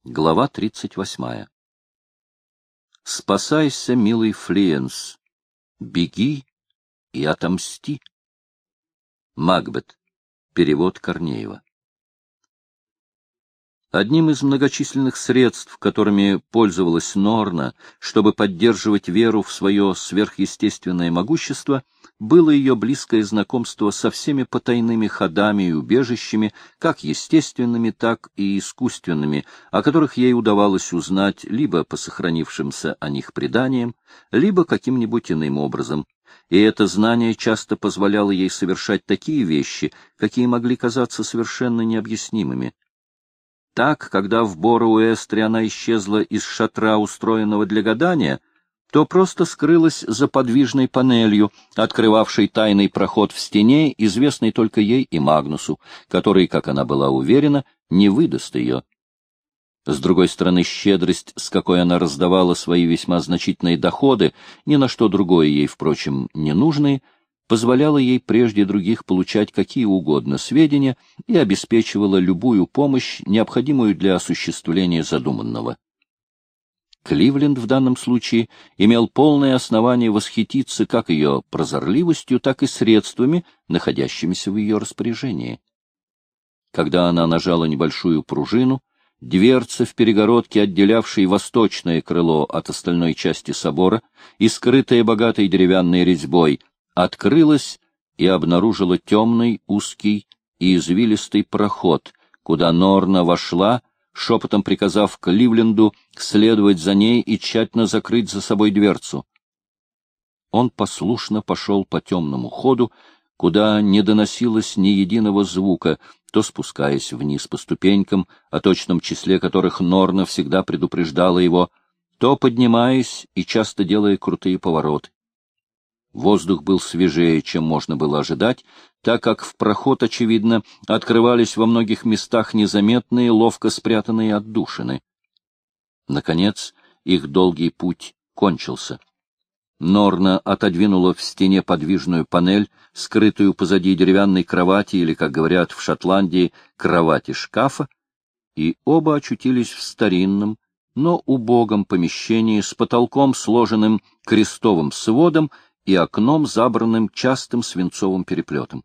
Глава 38. Спасайся, милый Флиенс, беги и отомсти. Макбет. Перевод Корнеева. Одним из многочисленных средств, которыми пользовалась Норна, чтобы поддерживать веру в свое сверхъестественное могущество, было ее близкое знакомство со всеми потайными ходами и убежищами, как естественными, так и искусственными, о которых ей удавалось узнать либо по сохранившимся о них преданиям, либо каким-нибудь иным образом. И это знание часто позволяло ей совершать такие вещи, какие могли казаться совершенно необъяснимыми. Так, когда в Боро-Уэстре она исчезла из шатра, устроенного для гадания, то просто скрылась за подвижной панелью, открывавшей тайный проход в стене, известный только ей и Магнусу, который, как она была уверена, не выдаст ее. С другой стороны, щедрость, с какой она раздавала свои весьма значительные доходы, ни на что другое ей, впрочем, не нужные, позволяла ей прежде других получать какие угодно сведения и обеспечивала любую помощь, необходимую для осуществления задуманного. Кливленд в данном случае имел полное основание восхититься как ее прозорливостью, так и средствами, находящимися в ее распоряжении. Когда она нажала небольшую пружину, дверца в перегородке, отделявшей восточное крыло от остальной части собора и скрытая богатой деревянной резьбой, открылась и обнаружила темный, узкий и извилистый проход, куда Норна вошла, шепотом приказав Кливленду следовать за ней и тщательно закрыть за собой дверцу. Он послушно пошел по темному ходу, куда не доносилось ни единого звука, то спускаясь вниз по ступенькам, о точном числе которых Норна всегда предупреждала его, то поднимаясь и часто делая крутые повороты. Воздух был свежее, чем можно было ожидать, так как в проход, очевидно, открывались во многих местах незаметные, ловко спрятанные отдушины. Наконец, их долгий путь кончился. Норна отодвинула в стене подвижную панель, скрытую позади деревянной кровати или, как говорят в Шотландии, кровати-шкафа, и оба очутились в старинном, но убогом помещении с потолком, сложенным крестовым сводом, и окном, забранным частым свинцовым переплетом.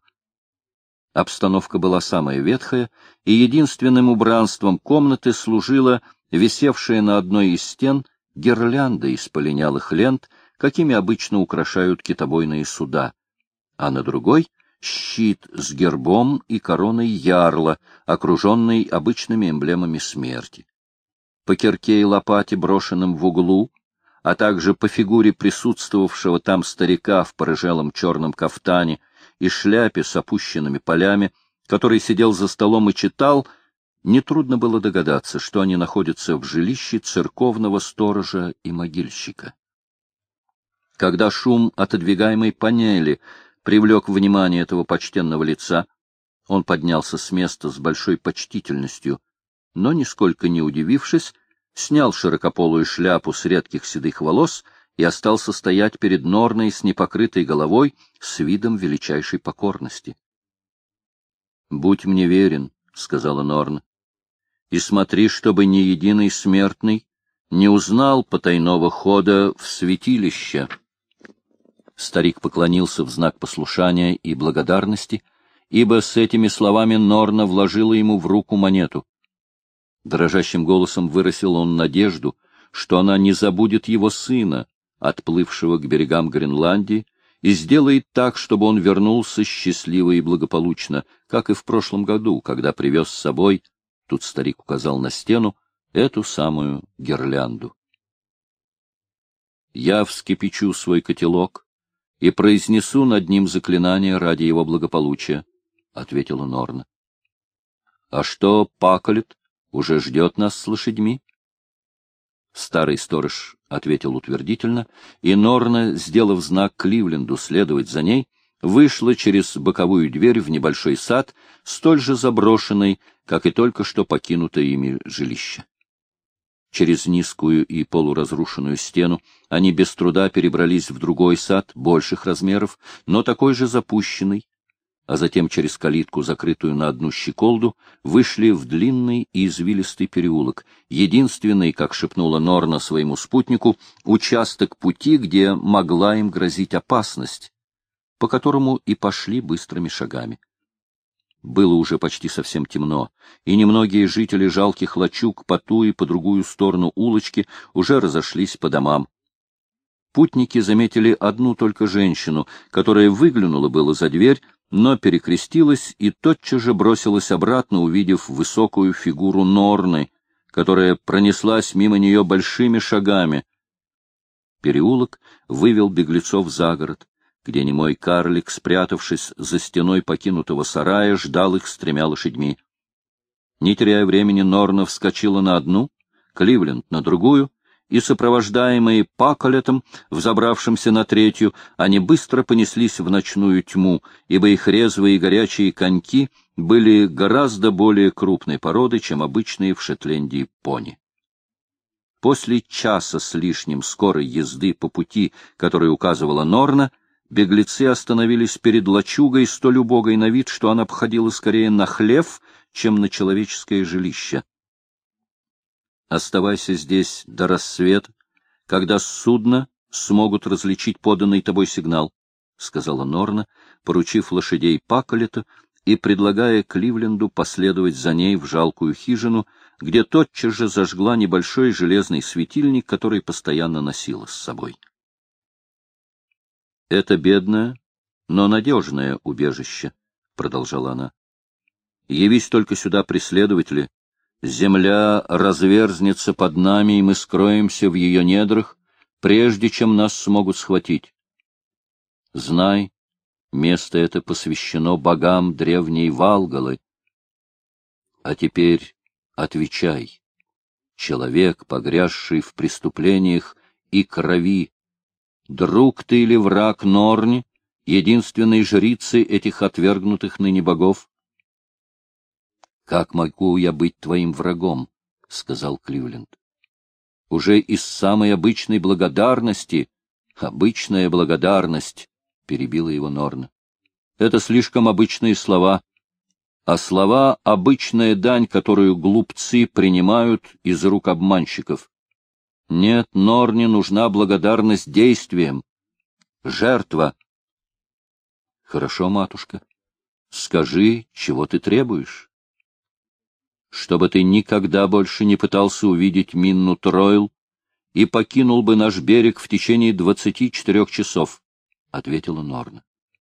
Обстановка была самая ветхая, и единственным убранством комнаты служила висевшая на одной из стен гирлянда из полинялых лент, какими обычно украшают китобойные суда, а на другой — щит с гербом и короной ярла, окруженный обычными эмблемами смерти. По кирке и лопате, брошенным в углу, а также по фигуре присутствовавшего там старика в порыжелом черном кафтане и шляпе с опущенными полями, который сидел за столом и читал, нетрудно было догадаться, что они находятся в жилище церковного сторожа и могильщика. Когда шум отодвигаемой панели привлек внимание этого почтенного лица, он поднялся с места с большой почтительностью, но, нисколько не удивившись, снял широкополую шляпу с редких седых волос и остался стоять перед Норной с непокрытой головой, с видом величайшей покорности. — Будь мне верен, — сказала Норна, — и смотри, чтобы ни единый смертный не узнал потайного хода в святилище. Старик поклонился в знак послушания и благодарности, ибо с этими словами Норна вложила ему в руку монету. Дрожащим голосом выразил он надежду, что она не забудет его сына, отплывшего к берегам Гренландии, и сделает так, чтобы он вернулся счастливо и благополучно, как и в прошлом году, когда привез с собой, тут старик указал на стену, эту самую гирлянду. «Я вскипячу свой котелок и произнесу над ним заклинание ради его благополучия», — ответила Норна. — А что Паколет? Уже ждет нас с лошадьми? Старый сторож ответил утвердительно, и Норна, сделав знак Кливленду следовать за ней, вышла через боковую дверь в небольшой сад, столь же заброшенный, как и только что покинутое ими жилище. Через низкую и полуразрушенную стену они без труда перебрались в другой сад, больших размеров, но такой же запущенный. а затем через калитку, закрытую на одну щеколду, вышли в длинный и извилистый переулок, единственный, как шепнула Норна своему спутнику, участок пути, где могла им грозить опасность, по которому и пошли быстрыми шагами. Было уже почти совсем темно, и немногие жители жалких лачуг по ту и по другую сторону улочки уже разошлись по домам. Путники заметили одну только женщину, которая выглянула было за дверь, но перекрестилась и тотчас же бросилась обратно, увидев высокую фигуру Норны, которая пронеслась мимо нее большими шагами. Переулок вывел беглецов за город, где немой карлик, спрятавшись за стеной покинутого сарая, ждал их с 3 лошадьми. Не теряя времени, Норна вскочила на одну, Кливленд на другую, и, сопровождаемые Паколетом, взобравшимся на 3-ю, они быстро понеслись в ночную тьму, ибо их резвые и горячие коньки были гораздо более крупной породы, чем обычные в Шотландии пони. После часа с лишним скорой езды по пути, который указывала Норна, беглецы остановились перед лачугой, столь убогой на вид, что она походила скорее на хлев, чем на человеческое жилище. «Оставайся здесь до рассвета, когда с судна смогут различить поданный тобой сигнал», — сказала Норна, поручив лошадей Паколета и предлагая Кливленду последовать за ней в жалкую хижину, где тотчас же зажгла небольшой железный светильник, который постоянно носила с собой. «Это бедное, но надежное убежище», — продолжала она. «Явись только сюда преследователи, земля разверзнется под нами, и мы скроемся в ее недрах, прежде чем нас смогут схватить. Знай, место это посвящено богам древней Валгалы. А теперь отвечай, человек, погрязший в преступлениях и крови, друг ты или враг Норни, единственной жрицы этих отвергнутых ныне богов? — Как могу я быть твоим врагом? — сказал Кливленд. — Уже из самой обычной благодарности... — Обычная благодарность, — перебила его Норна. — Это слишком обычные слова, а слова — обычная дань, которую глупцы принимают из рук обманщиков. Нет, Норне нужна благодарность действиям. Жертва. — Хорошо, матушка. Скажи, чего ты требуешь? Чтобы ты никогда больше не пытался увидеть Минну Тройл и покинул бы наш берег в течение 24 часов, — ответила Норна.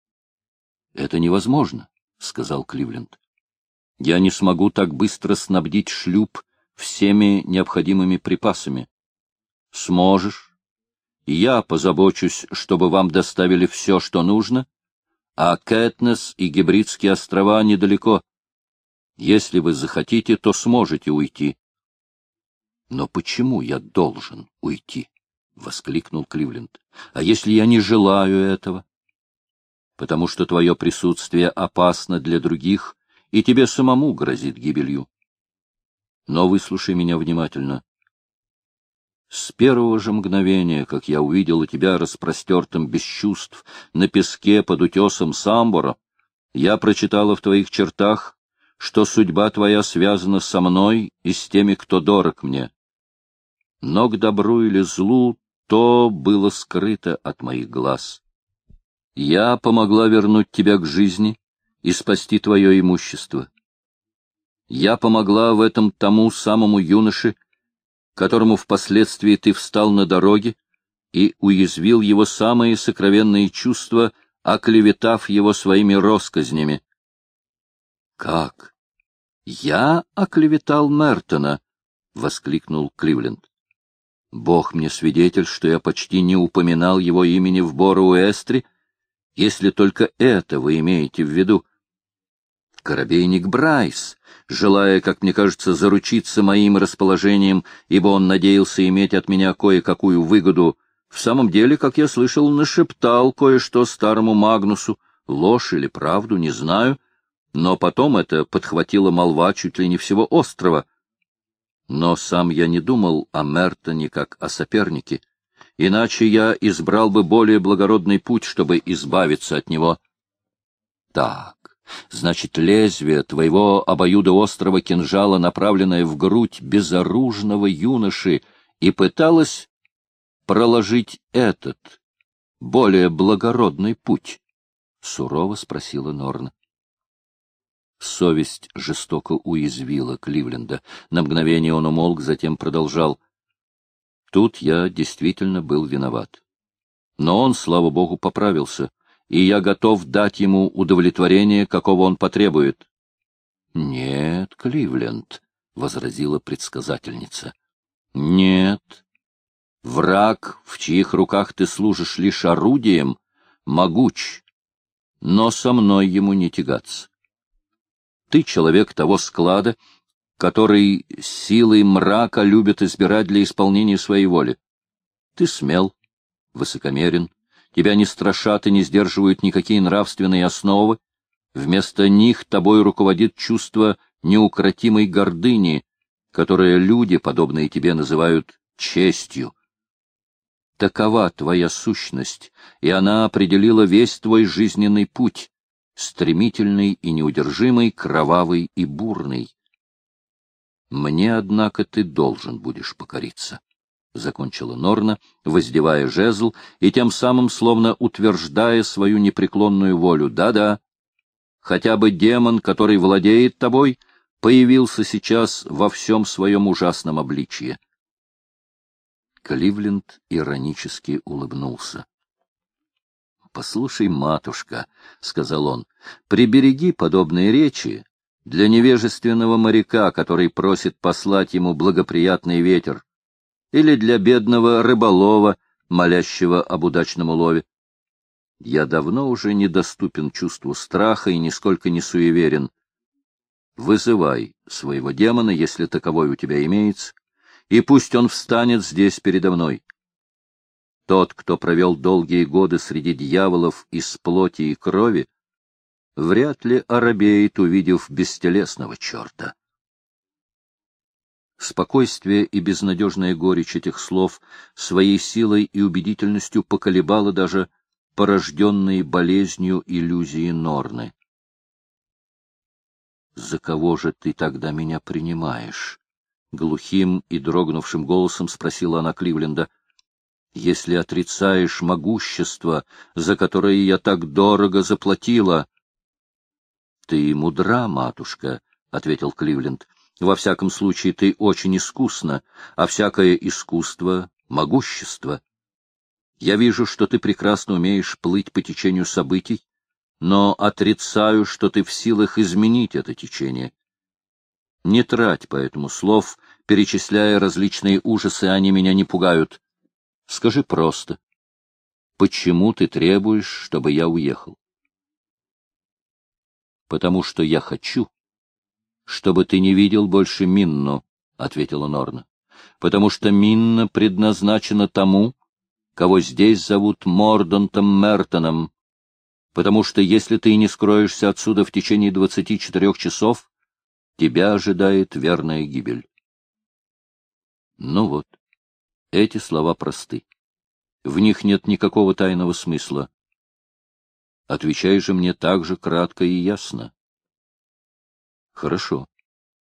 — Это невозможно, — сказал Кливленд. — Я не смогу так быстро снабдить шлюп всеми необходимыми припасами. — Сможешь. Я позабочусь, чтобы вам доставили все, что нужно, а Кэтнес и Гибридские острова недалеко. Если вы захотите, то сможете уйти. — Но почему я должен уйти? — воскликнул Кливленд. — А если я не желаю этого? — Потому что твое присутствие опасно для других, и тебе самому грозит гибелью. Но выслушай меня внимательно. С первого же мгновения, как я увидел тебя распростертым без чувств на песке под утесом Самбора, я прочитала в твоих чертах, что судьба твоя связана со мной и с теми, кто дорог мне. Но к добру или злу то было скрыто от моих глаз. Я помогла вернуть тебя к жизни и спасти твое имущество. Я помогла в этом тому самому юноше, которому впоследствии ты встал на дороге и уязвил его самые сокровенные чувства, оклеветав его своими россказнями. — Как? Я оклеветал Мертона? — воскликнул Кливленд. — Бог мне свидетель, что я почти не упоминал его имени в Боруэстре, если только это вы имеете в виду. Корабейник Брайс, желая, как мне кажется, заручиться моим расположением, ибо он надеялся иметь от меня кое-какую выгоду, в самом деле, как я слышал, нашептал кое-что старому Магнусу, ложь или правду, не знаю, но потом это подхватила молва чуть ли не всего острова. Но сам я не думал о Мертоне как о сопернике, иначе я избрал бы более благородный путь, чтобы избавиться от него. Так, Значит, лезвие твоего обоюдоострого кинжала, направленное в грудь безоружного юноши, и пыталось проложить этот, более благородный путь? — сурово спросила Норна. Совесть жестоко уязвила Кливленда. На мгновение он умолк, затем продолжал. Тут я действительно был виноват. Но он, слава богу, поправился, и я готов дать ему удовлетворение, какого он потребует. — Нет, Кливленд, — возразила предсказательница. — Нет. Враг, в чьих руках ты служишь лишь орудием, могуч, но со мной ему не тягаться. Ты человек того склада, который силой мрака любит избирать для исполнения своей воли. Ты смел, высокомерен, тебя не страшат и не сдерживают никакие нравственные основы, вместо них тобой руководит чувство неукротимой гордыни, которое люди, подобные тебе, называют честью. Такова твоя сущность, и она определила весь твой жизненный путь, стремительный и неудержимый, кровавый и бурный. Мне, однако, ты должен будешь покориться, — закончила Норна, воздевая жезл и тем самым словно утверждая свою непреклонную волю. Да-да, хотя бы демон, который владеет тобой, появился сейчас во всем своем ужасном обличье. Кливленд иронически улыбнулся. — Послушай, матушка, — сказал он, — прибереги подобные речи для невежественного моряка, который просит послать ему благоприятный ветер, или для бедного рыболова, молящего об удачном улове. Я давно уже недоступен чувству страха и нисколько не суеверен. Вызывай своего демона, если таковой у тебя имеется, и пусть он встанет здесь передо мной. Тот, кто провел долгие годы среди дьяволов из плоти и крови, вряд ли оробеет, увидев бестелесного черта. Спокойствие и безнадежная горечь этих слов своей силой и убедительностью поколебало даже порожденные болезнью иллюзии Норны. — За кого же ты тогда меня принимаешь? — глухим и дрогнувшим голосом спросила она Кливленда. — Если отрицаешь могущество, за которое я так дорого заплатила... — Ты мудра, матушка, — ответил Кливленд. — Во всяком случае, ты очень искусна, а всякое искусство — могущество. Я вижу, что ты прекрасно умеешь плыть по течению событий, но отрицаю, что ты в силах изменить это течение. Не трать поэтому слов, перечисляя различные ужасы, они меня не пугают. Скажи просто, почему ты требуешь, чтобы я уехал? — Потому что я хочу, чтобы ты не видел больше Минну, — ответила Норна. — Потому что Минна предназначена тому, кого здесь зовут Мордантом Мертоном. Потому что если ты не скроешься отсюда в течение 24 часов, тебя ожидает верная гибель. Ну вот, эти слова просты. В них нет никакого тайного смысла. Отвечай же мне так же кратко и ясно. Хорошо.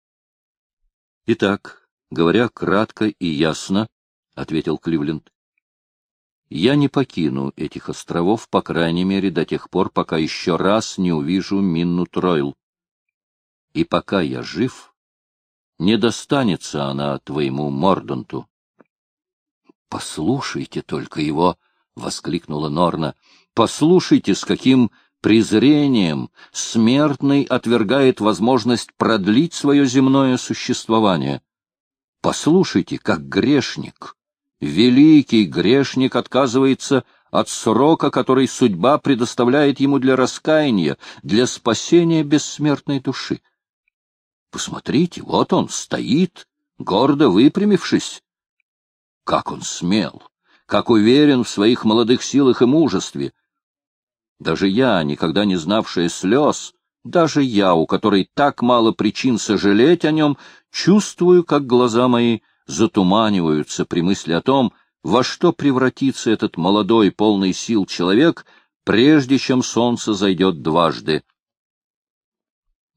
Итак, говоря кратко и ясно, — ответил Кливленд, — я не покину этих островов, по крайней мере, до тех пор, пока еще раз не увижу Минну Тройл. И пока я жив, не достанется она твоему Морданту. — Послушайте только его! — воскликнула Норна. — Послушайте, с каким презрением смертный отвергает возможность продлить свое земное существование. Послушайте, как грешник, великий грешник, отказывается от срока, который судьба предоставляет ему для раскаяния, для спасения бессмертной души. Посмотрите, вот он стоит, гордо выпрямившись. Как он смел, как уверен в своих молодых силах и мужестве. Даже я, никогда не знавшая слез, даже я, у которой так мало причин сожалеть о нем, чувствую, как глаза мои затуманиваются при мысли о том, во что превратится этот молодой, полный сил человек, прежде чем солнце зайдет дважды.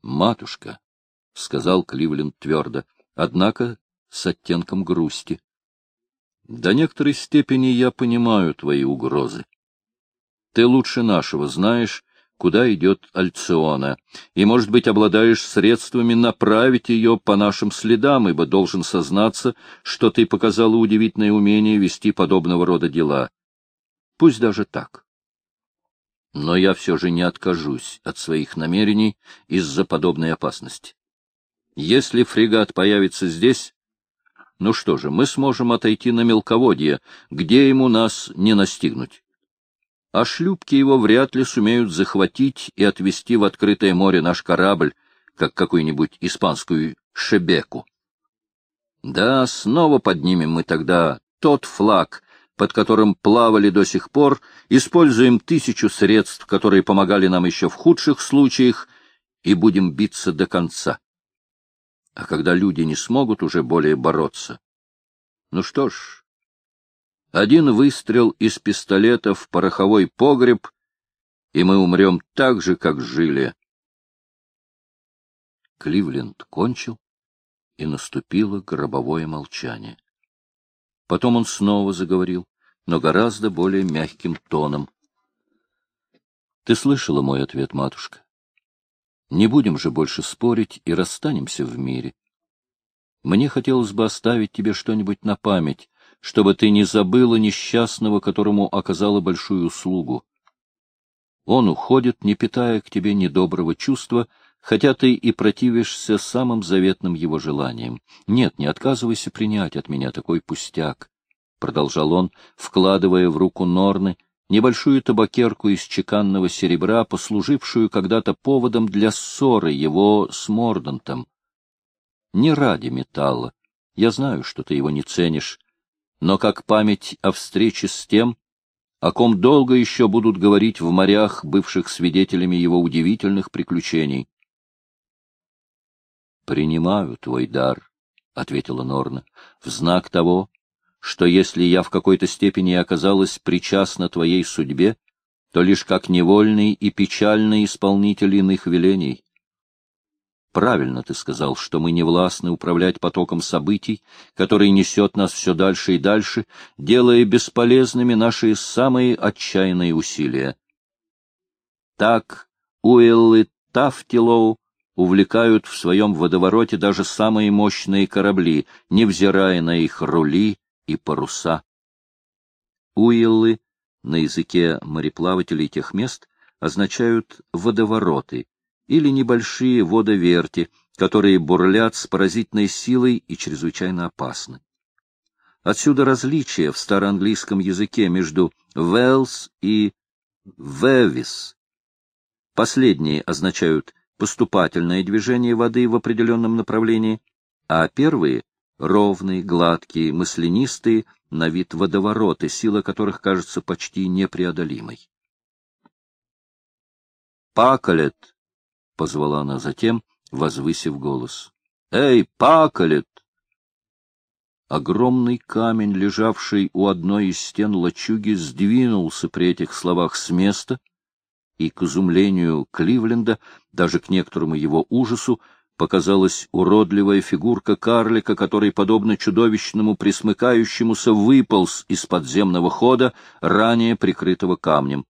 Матушка, — сказал Кливленд твердо, однако с оттенком грусти, — до некоторой степени я понимаю твои угрозы. Ты лучше нашего знаешь, куда идет Альциона, и, может быть, обладаешь средствами направить ее по нашим следам, ибо должен сознаться, что ты показала удивительное умение вести подобного рода дела. Пусть даже так. Но я все же не откажусь от своих намерений из-за подобной опасности. Если фрегат появится здесь, ну что же, мы сможем отойти на мелководье, где ему нас не настигнуть. А шлюпки его вряд ли сумеют захватить и отвезти в открытое море наш корабль, как какую-нибудь испанскую шебеку. Да, снова поднимем мы тогда тот флаг, под которым плавали до сих пор, используем 1000 средств, которые помогали нам еще в худших случаях, и будем биться до конца. А когда люди не смогут уже более бороться, ну что ж, один выстрел из пистолета в пороховой погреб, и мы умрем так же, как жили. Кливленд кончил, и наступило гробовое молчание. Потом он снова заговорил, но гораздо более мягким тоном. — Ты слышала мой ответ, матушка? Не будем же больше спорить и расстанемся в мире. Мне хотелось бы оставить тебе что-нибудь на память, чтобы ты не забыла несчастного, которому оказала большую услугу. Он уходит, не питая к тебе недоброго чувства, хотя ты и противишься самым заветным его желаниям. Нет, не отказывайся принять от меня такой пустяк, — продолжал он, вкладывая в руку Норны небольшую табакерку из чеканного серебра, послужившую когда-то поводом для ссоры его с Мордантом. Не ради металла, я знаю, что ты его не ценишь, но как память о встрече с тем, о ком долго еще будут говорить в морях, бывших свидетелями его удивительных приключений. — Принимаю твой дар, — ответила Норна, — в знак того, что если я в какой-то степени оказалась причастна твоей судьбе, то лишь как невольный и печальный исполнитель иных велений. Правильно ты сказал, что мы не властны управлять потоком событий, который несет нас все дальше и дальше, делая бесполезными наши самые отчаянные усилия. Так Уиллы Тафтилоу увлекают в своем водовороте даже самые мощные корабли, невзирая на их рули и паруса. Уиллы на языке мореплавателей тех мест означают водовороты или небольшие водоверти, которые бурлят с поразительной силой и чрезвычайно опасны. Отсюда различие в староанглийском языке между «wels» и «wevis». Последние означают поступательное движение воды в определенном направлении, а первые — ровные, гладкие, маслянистые, на вид водовороты, сила которых кажется почти непреодолимой. «Пакалет!» — позвала она затем, возвысив голос. «Эй, Пакалет!» Огромный камень, лежавший у одной из стен лачуги, сдвинулся при этих словах с места, и, к изумлению Кливленда, даже к некоторому его ужасу, показалась уродливая фигурка карлика, который, подобно чудовищному пресмыкающемуся, выполз из подземного хода, ранее прикрытого камнем.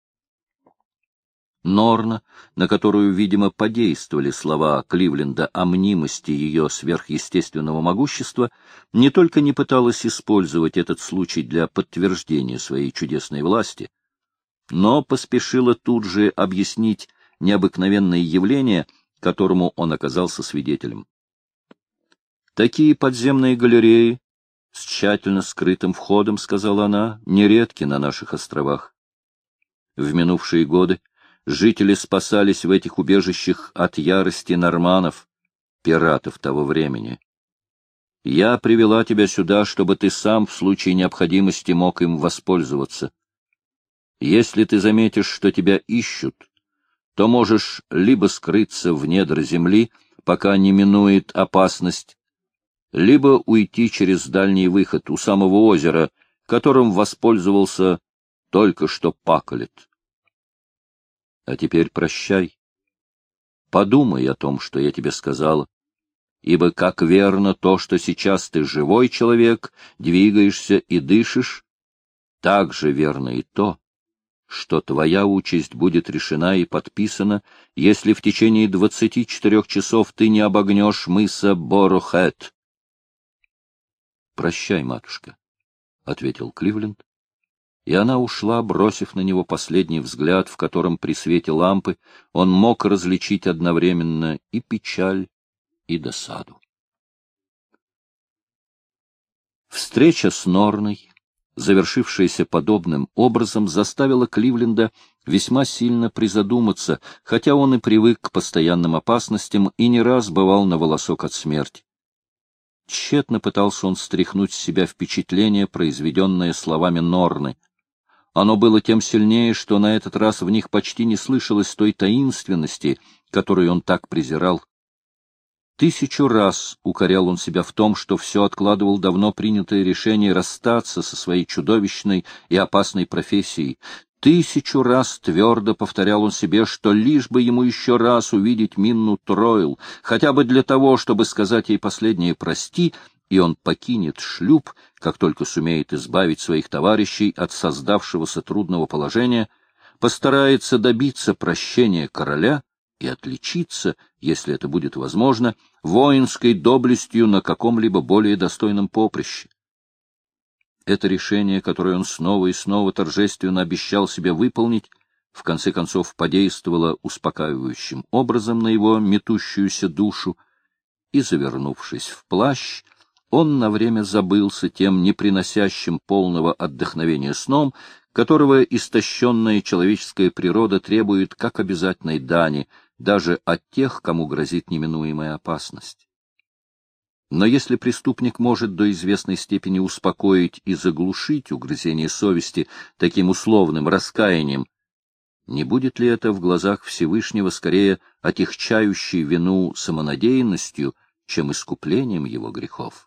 Норна, на которую, видимо, подействовали слова Кливленда о мнимости ее сверхъестественного могущества, не только не пыталась использовать этот случай для подтверждения своей чудесной власти, но поспешила тут же объяснить необыкновенное явление, которому он оказался свидетелем. «Такие подземные галереи с тщательно скрытым входом, — сказала она, — нередки на наших островах. В минувшие годы жители спасались в этих убежищах от ярости норманнов, пиратов того времени. Я привела тебя сюда, чтобы ты сам в случае необходимости мог им воспользоваться. Если ты заметишь, что тебя ищут, то можешь либо скрыться в недр земли, пока не минует опасность, либо уйти через дальний выход у самого озера, которым воспользовался только что Пакалет. А теперь прощай. подумай о том, что я тебе сказала, ибо как верно то, что сейчас ты живой человек, двигаешься и дышишь, так же верно и то, что твоя участь будет решена и подписана, если в течение 24 часов ты не обогнешь мыса Борохет. — Прощай, матушка, — ответил Кливленд, и она ушла, бросив на него последний взгляд, в котором при свете лампы он мог различить одновременно и печаль, и досаду. Встреча с Норной, завершившаяся подобным образом, заставила Кливленда весьма сильно призадуматься, хотя он и привык к постоянным опасностям и не раз бывал на волосок от смерти. Тщетно пытался он стряхнуть с себя впечатление, произведенное словами Норны. Оно было тем сильнее, что на этот раз в них почти не слышалось той таинственности, которую он так презирал. 1000 раз укорял он себя в том, что все откладывал давно принятое решение расстаться со своей чудовищной и опасной профессией. 1000 раз твердо повторял он себе, что лишь бы ему еще раз увидеть Минну Тройл, хотя бы для того, чтобы сказать ей последнее «прости», и он покинет шлюп, как только сумеет избавить своих товарищей от создавшегося трудного положения, постарается добиться прощения короля и отличиться, если это будет возможно, воинской доблестью на каком-либо более достойном поприще. Это решение, которое он снова и снова торжественно обещал себе выполнить, в конце концов подействовало успокаивающим образом на его метущуюся душу, и, завернувшись в плащ, он на время забылся тем неприносящим полного отдохновения сном, которого истощенная человеческая природа требует как обязательной дани, даже от тех, кому грозит неминуемая опасность. Но если преступник может до известной степени успокоить и заглушить угрызение совести таким условным раскаянием, не будет ли это в глазах Всевышнего скорее отягчающей вину самонадеянностью, чем искуплением его грехов?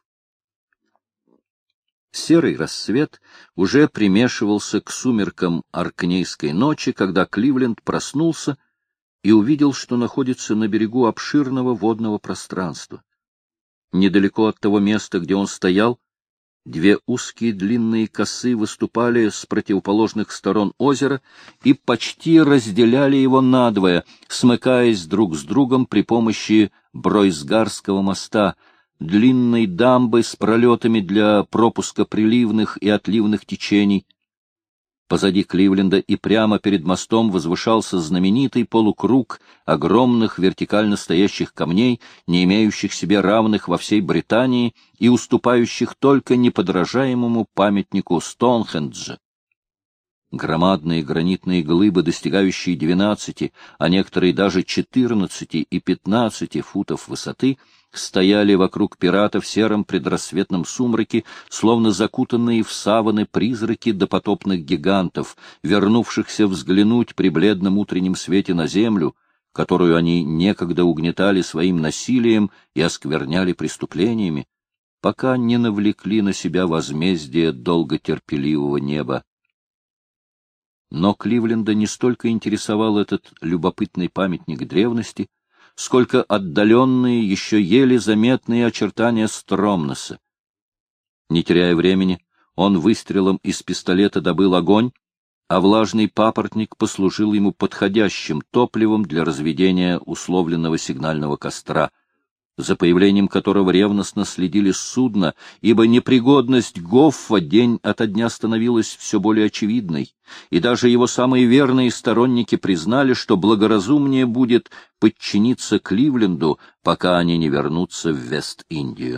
Серый рассвет уже примешивался к сумеркам Аркнейской ночи, когда Кливленд проснулся и увидел, что находится на берегу обширного водного пространства. Недалеко от того места, где он стоял, 2 узкие длинные косы выступали с противоположных сторон озера и почти разделяли его надвое, смыкаясь друг с другом при помощи Бройсгарского моста, длинной дамбы с пролетами для пропуска приливных и отливных течений. Позади Кливленда и прямо перед мостом возвышался знаменитый полукруг огромных вертикально стоящих камней, не имеющих себе равных во всей Британии и уступающих только неподражаемому памятнику Стоунхенджа. Громадные гранитные глыбы, достигающие 12, а некоторые даже 14 и 15 футов высоты, стояли вокруг пирата в сером предрассветном сумраке, словно закутанные в саваны призраки допотопных гигантов, вернувшихся взглянуть при бледном утреннем свете на землю, которую они некогда угнетали своим насилием и оскверняли преступлениями, пока не навлекли на себя возмездие долготерпеливого неба. Но Кливленда не столько интересовал этот любопытный памятник древности, сколько отдаленные, еще еле заметные очертания Стромноса. Не теряя времени, он выстрелом из пистолета добыл огонь, а влажный папоротник послужил ему подходящим топливом для разведения условленного сигнального костра, за появлением которого ревностно следили с судна, ибо непригодность Гоффа день ото дня становилась все более очевидной, и даже его самые верные сторонники признали, что благоразумнее будет подчиниться Кливленду, пока они не вернутся в Вест-Индию.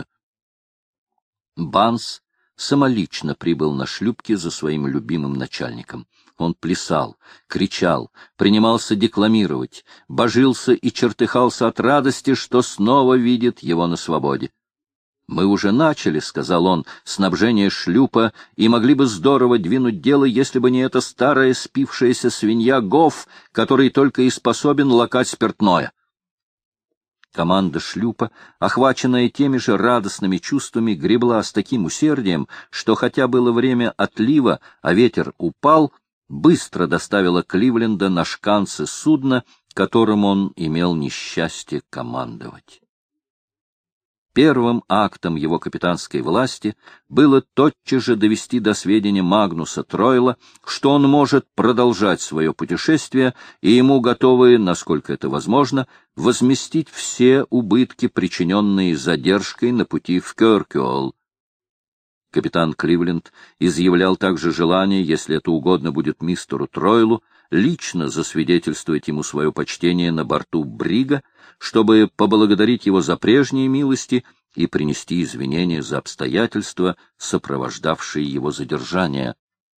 Банс самолично прибыл на шлюпке за своим любимым начальником. Он плясал, кричал, принимался декламировать, божился и чертыхался от радости, что снова видит его на свободе. «Мы уже начали, — сказал он, — снабжение шлюпа, и могли бы здорово двинуть дело, если бы не эта старая спившаяся свинья Гофф, который только и способен лакать спиртное». Команда шлюпа, охваченная теми же радостными чувствами, гребла с таким усердием, что хотя было время отлива, а ветер упал, быстро доставила Кливленда на шканцы судна, которым он имел несчастье командовать. Первым актом его капитанской власти было тотчас же довести до сведения Магнуса Тройла, что он может продолжать свое путешествие, и ему готовы, насколько это возможно, возместить все убытки, причиненные задержкой на пути в Кёркюолл. Капитан Кливленд изъявлял также желание, если это угодно будет мистеру Тройлу, лично засвидетельствовать ему свое почтение на борту брига, чтобы поблагодарить его за прежние милости и принести извинения за обстоятельства, сопровождавшие его задержание.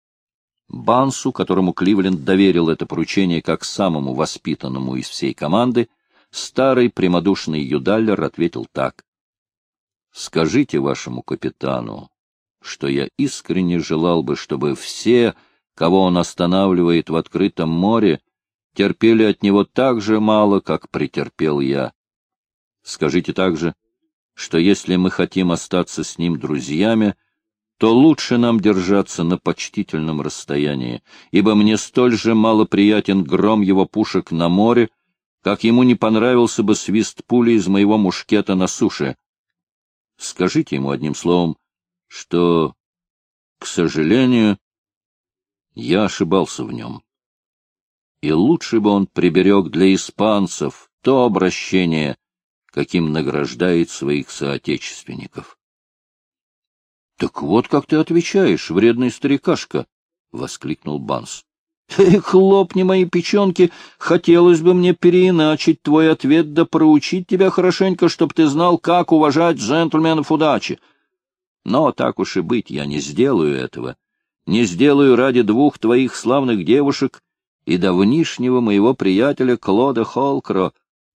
Бансу, которому Кливленд доверил это поручение как самому воспитанному из всей команды, старый прямодушный юдаллер ответил так: «Скажите вашему капитану, что я искренне желал бы, чтобы все, кого он останавливает в открытом море, терпели от него так же мало, как претерпел я. Скажите также, что если мы хотим остаться с ним друзьями, то лучше нам держаться на почтительном расстоянии, ибо мне столь же мало приятен гром его пушек на море, как ему не понравился бы свист пули из моего мушкета на суше. Скажите ему одним словом, что, к сожалению, я ошибался в нем. И лучше бы он приберег для испанцев то обращение, каким награждает своих соотечественников». — Так вот как ты отвечаешь, вредный старикашка! — воскликнул Банс. — Хлопни мои печенки, хотелось бы мне переиначить твой ответ да проучить тебя хорошенько, чтоб ты знал, как уважать джентльменов удачи. Но так уж и быть, я не сделаю этого. Не сделаю ради двух твоих славных девушек и давнишнего моего приятеля Клода Холкро.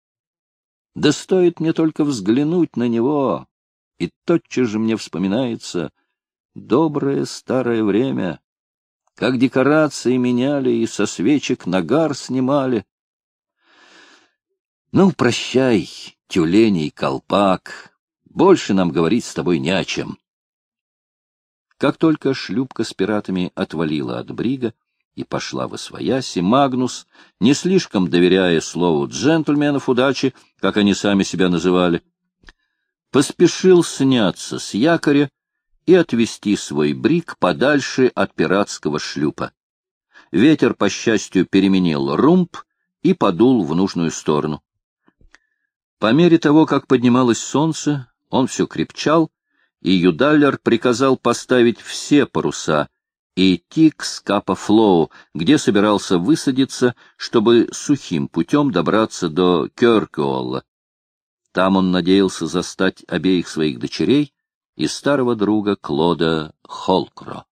Да стоит мне только взглянуть на него, и тотчас же мне вспоминается доброе старое время, как декорации меняли и со свечек нагар снимали. Ну, прощай, тюленей колпак, больше нам говорить с тобой не о чем. Как только шлюпка с пиратами отвалила от брига и пошла восвояси, Магнус, не слишком доверяя слову джентльменов удачи, как они сами себя называли, поспешил сняться с якоря и отвести свой бриг подальше от пиратского шлюпа. Ветер, по счастью, переменил румб и подул в нужную сторону. По мере того, как поднималось солнце, он все крепчал, и юдаллер приказал поставить все паруса и идти к Скапа-Флоу, где собирался высадиться, чтобы сухим путем добраться до Кёркюолла. Там он надеялся застать обеих своих дочерей и старого друга Клода Холкро.